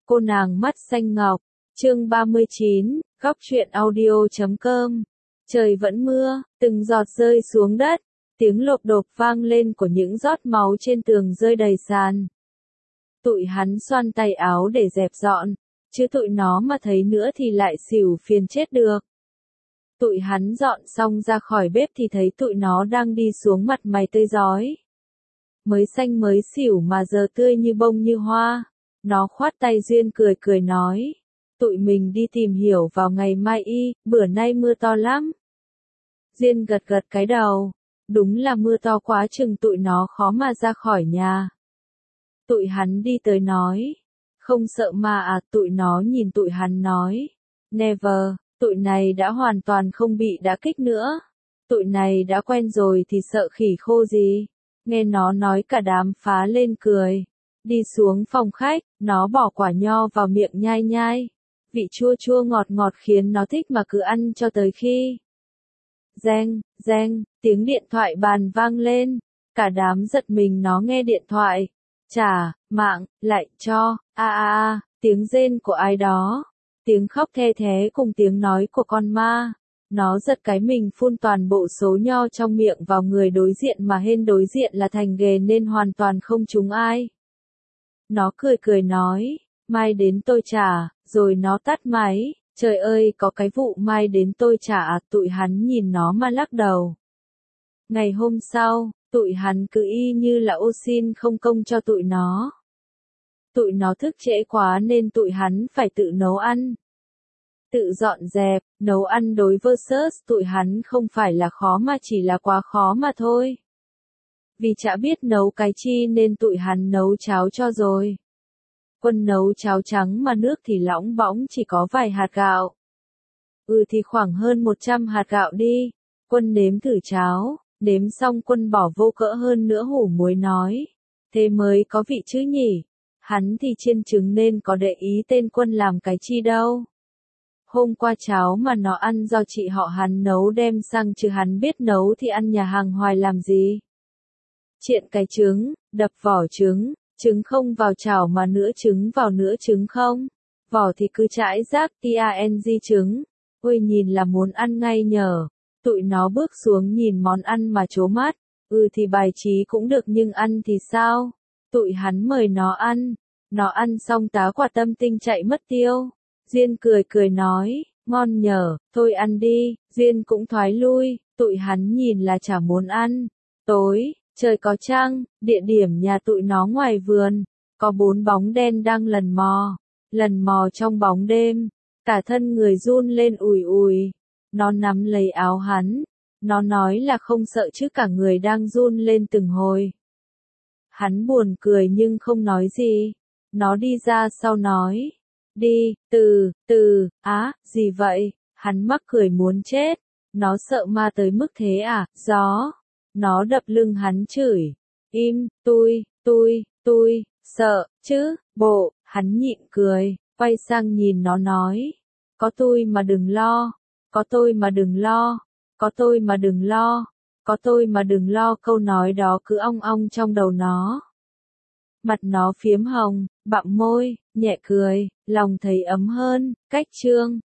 Cô nàng mắt xanh ngọc, chương 39, góc truyện audio.com. Trời vẫn mưa, từng giọt rơi xuống đất, tiếng lộp độp vang lên của những giọt máu trên tường rơi đầy sàn. Tụi hắn xoăn tay áo để dẹp dọn, chứ tụi nó mà thấy nữa thì lại xỉu phiền chết được. Tụi hắn dọn xong ra khỏi bếp thì thấy tụi nó đang đi xuống mặt mày tươi rói. Mới xanh mới xỉu mà giờ tươi như bông như hoa. Nó khoát tay Duyên cười cười nói. Tụi mình đi tìm hiểu vào ngày mai y, bữa nay mưa to lắm. Duyên gật gật cái đầu. Đúng là mưa to quá chừng tụi nó khó mà ra khỏi nhà. Tụi hắn đi tới nói. Không sợ mà à, tụi nó nhìn tụi hắn nói. Never, tụi này đã hoàn toàn không bị đả kích nữa. Tụi này đã quen rồi thì sợ khỉ khô gì. Nghe nó nói cả đám phá lên cười. Đi xuống phòng khách, nó bỏ quả nho vào miệng nhai nhai. Vị chua chua ngọt ngọt khiến nó thích mà cứ ăn cho tới khi. Reng, reng, tiếng điện thoại bàn vang lên. Cả đám giật mình nó nghe điện thoại. Chà, mạng, lại cho, tiếng rên của ai đó. Tiếng khóc the thé cùng tiếng nói của con ma. Nó giật cái mình phun toàn bộ số nho trong miệng vào người đối diện mà hên đối diện là thành ghề nên hoàn toàn không trúng ai. Nó cười cười nói, mai đến tôi trả, rồi nó tắt máy. Trời ơi, có cái vụ mai đến tôi trả à, tụi hắn nhìn nó mà lắc đầu. Ngày hôm sau, tụi hắn cứ y như là ô xin không công cho tụi nó. Tụi nó thức trễ quá nên tụi hắn phải tự nấu ăn. Tự dọn dẹp, nấu ăn đối versus tụi hắn không phải là khó mà chỉ là quá khó mà thôi. Vì chả biết nấu cái chi nên tụi hắn nấu cháo cho rồi. Quân nấu cháo trắng mà nước thì lỏng bõng chỉ có vài hạt gạo. Thì khoảng hơn 100 hạt gạo đi. Quân nếm thử cháo, nếm xong Quân bỏ vô cỡ hơn nữa hủ muối nói. Thế mới có vị chứ nhỉ? Hắn thì chiên trứng nên có để ý tên Quân làm cái chi đâu. Hôm qua cháo mà nó ăn do chị họ hắn nấu đem sang chứ hắn biết nấu thì ăn nhà hàng hoài làm gì. Triện cái trứng, đập vỏ trứng, trứng không vào chảo mà nửa trứng vào nửa trứng không. Vỏ thì cứ chãi rác tang trứng. Ôi nhìn là muốn ăn ngay nhở. Tụi nó bước xuống nhìn món ăn mà trố mắt. Thì bài trí cũng được nhưng ăn thì sao? Tụi hắn mời nó ăn. Nó ăn xong tá quả tâm tinh chạy mất tiêu. Duyên cười cười nói, ngon nhở, thôi ăn đi. Duyên cũng thoái lui, tụi hắn nhìn là chả muốn ăn. Tối, trời có trăng, địa điểm nhà tụi nó ngoài vườn, có 4 bóng đen đang lần mò trong bóng đêm, cả thân người run lên ùi ùi. Nó nắm lấy áo hắn, nó nói là không sợ chứ cả người đang run lên từng hồi. Hắn buồn cười nhưng không nói gì, nó đi ra sau nói. Đi, gì vậy? Hắn mắc cười muốn chết. Nó sợ ma tới mức thế à? Gió. Nó đập lưng hắn chửi. Im, tôi, sợ, chứ, bộ. Hắn nhịn cười, quay sang nhìn nó nói. Có tôi mà đừng lo. Có tôi mà đừng lo. Có tôi mà đừng lo. Có tôi mà đừng lo. Câu nói đó cứ ong ong trong đầu nó. Mặt nó phiếm hồng, bặm môi, nhẹ cười, lòng thấy ấm hơn. Cách chương